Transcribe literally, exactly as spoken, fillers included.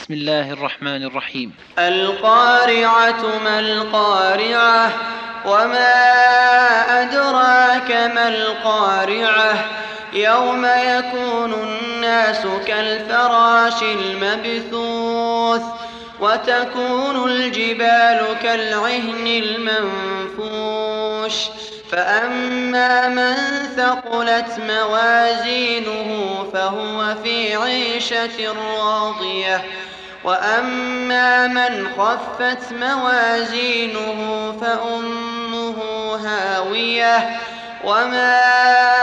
بسم الله الرحمن الرحيم. القارعة ما القارعة وما أدراك ما القارعة يوم يكون الناس كالفراش المبثوث وتكون الجبال كالعهن المنفوش فأما من ثقلت موازينه فهو في عيشة راضية وأما من خفت موازينه فأمه هاوية وما